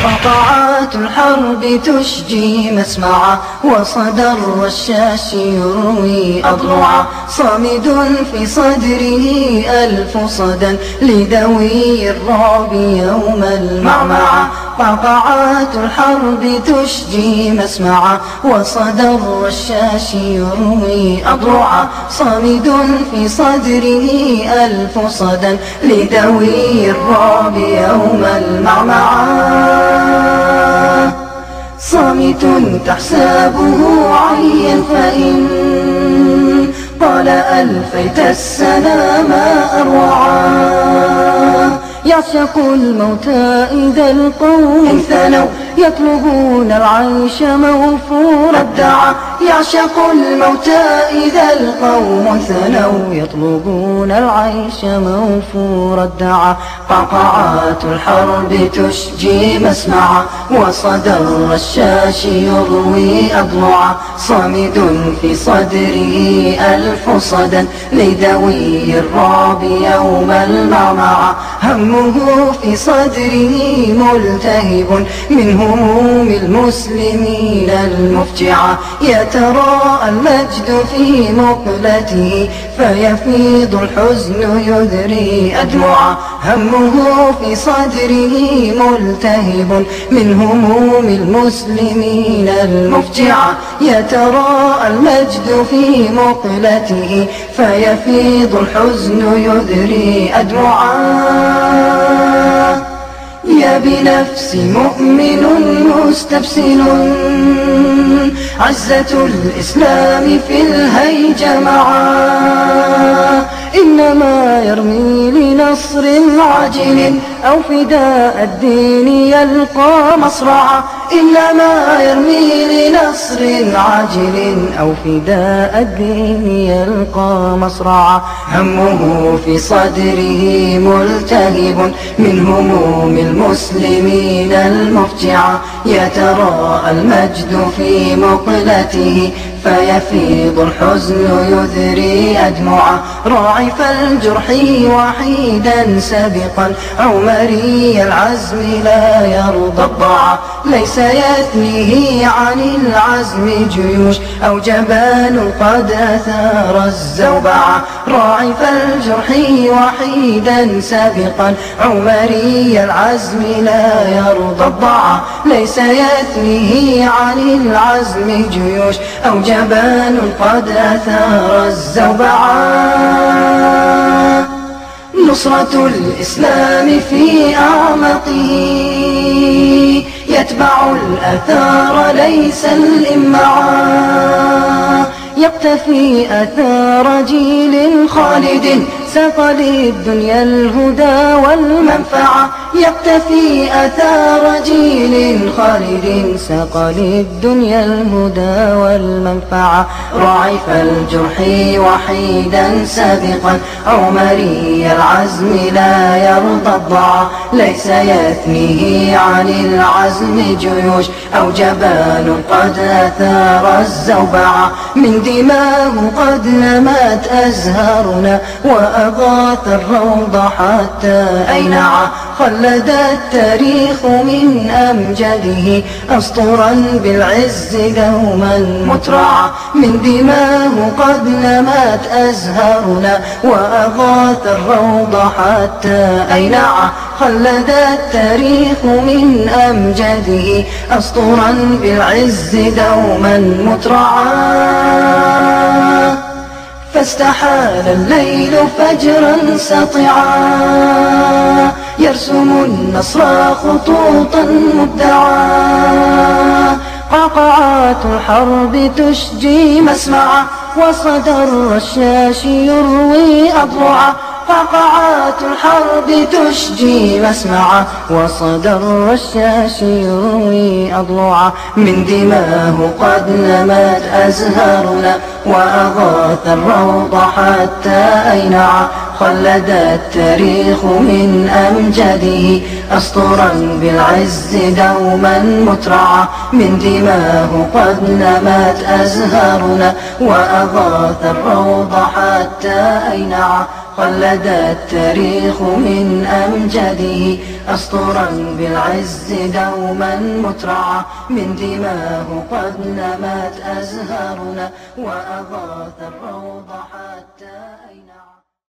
قطعات الحرب تشجي مسمعا، وصدى الرشاش يروي أضلعا. صامد في صدره ألف صدى لذوي الرعب يوم المعمعة. قطعات الحرب تشجي مسمعا، وصدى الرشاش يروي أضلعا. صامد في صدره ألف صدى لذوي الرعب يوم المعمعة. صامت تحسبه عيا، فإن قال ألفيت السنا ما أروعا. يعشق الموت إذا القوم ثنوا، يطلبون العيش موفور الدعا. يعشق الموت إذا القوم ثنوا، يطلبون العيش موفور الدعا. قطعات الحرب تشجي مسمعا، وصدى الرشاش يروي أضلعا. صامد في صدره ألف صدى لذوي الرعب يوم المعمعة. همه في صدره ملتهب من هموم المسلمين المفجعة. يتراءى المجد في مقلته، فيفيض الحزن يذري أدمعا. همه في صدره ملتهب من هموم المسلمين المفجعة. يتراءى المجد في مقلته، فيفيض الحزن يذري أدمعا. يا بنفس مؤمن مستبسل، عزة الإسلام في الهيج معا. إنما يرمي لنصر عاجل أو فداء الدين يلقى مصرعا. إنما يرمي لنصر عاجل أو فداء الدين يلقى مصرعا. همه في صدره ملتهب من هموم المسلمين المفجعة. يتراءى المجد في مقلته، فيفيض الحزن يذري أدمعا. راعف الجرح وحيدا سابقا، عمري العزم لا يرضى الضعا. ليس يثنيه عن العزم جيوش أو جبان قد أثار الزوبعة. راعف الجرح وحيدا سابقا، عمري العزم لا يرضى الضعا. ليس يثنيه عن العزم جيوش أو جبان قد أثار الزوبعة. نصرة الإسلام في أعمقه، يتبع الأثار ليس الإمعا. يقتفي أثار جيل خالد ساق للدنيا الهدى والمنفعة. يقتفي أثار جيل خالد ساق للدنيا الهدى والمنفعة. راعف الجرح وحيدا سابقا، عمري العزم لا يرضى الضعا. ليس يثنيه عن العزم جيوش أو جبان قد أثار الزوبعة. من دماه قد نمت أزهارنا، وأغاث الروض حتى أينعا. خلد التاريخ من أمجده أسطرا بالعز دوما مترعا. من دماه قد نمت أزهارنا، وأغاث الروض حتى أينعا. خلد التاريخ من أمجده أسطرا بالعز دوما مترعا. فاستحال الليل فجرا ساطعا، يرسم النصر خطوطا مبدعا. قعقعات الحرب تشجي مسمعا، وصدى الرشاش يروي أضلعا. قعقعات الحرب تشجي مسمعا، وصدى الرشاش يروي أضلعا. من دماه قد نمت أزهارنا، وأغاث الروض حتى أينعا. خلد التاريخ من أمجاده أسطورا بالعز دوما مترعا، من دماه قد نمت أزهارنا وأغاث الروض حتى أينعا. خلد التاريخ من أمجاده أسطورا بالعز دوما مترعا، من دماه قد نمت أزهارنا وأغاث الروض حتى أينعا.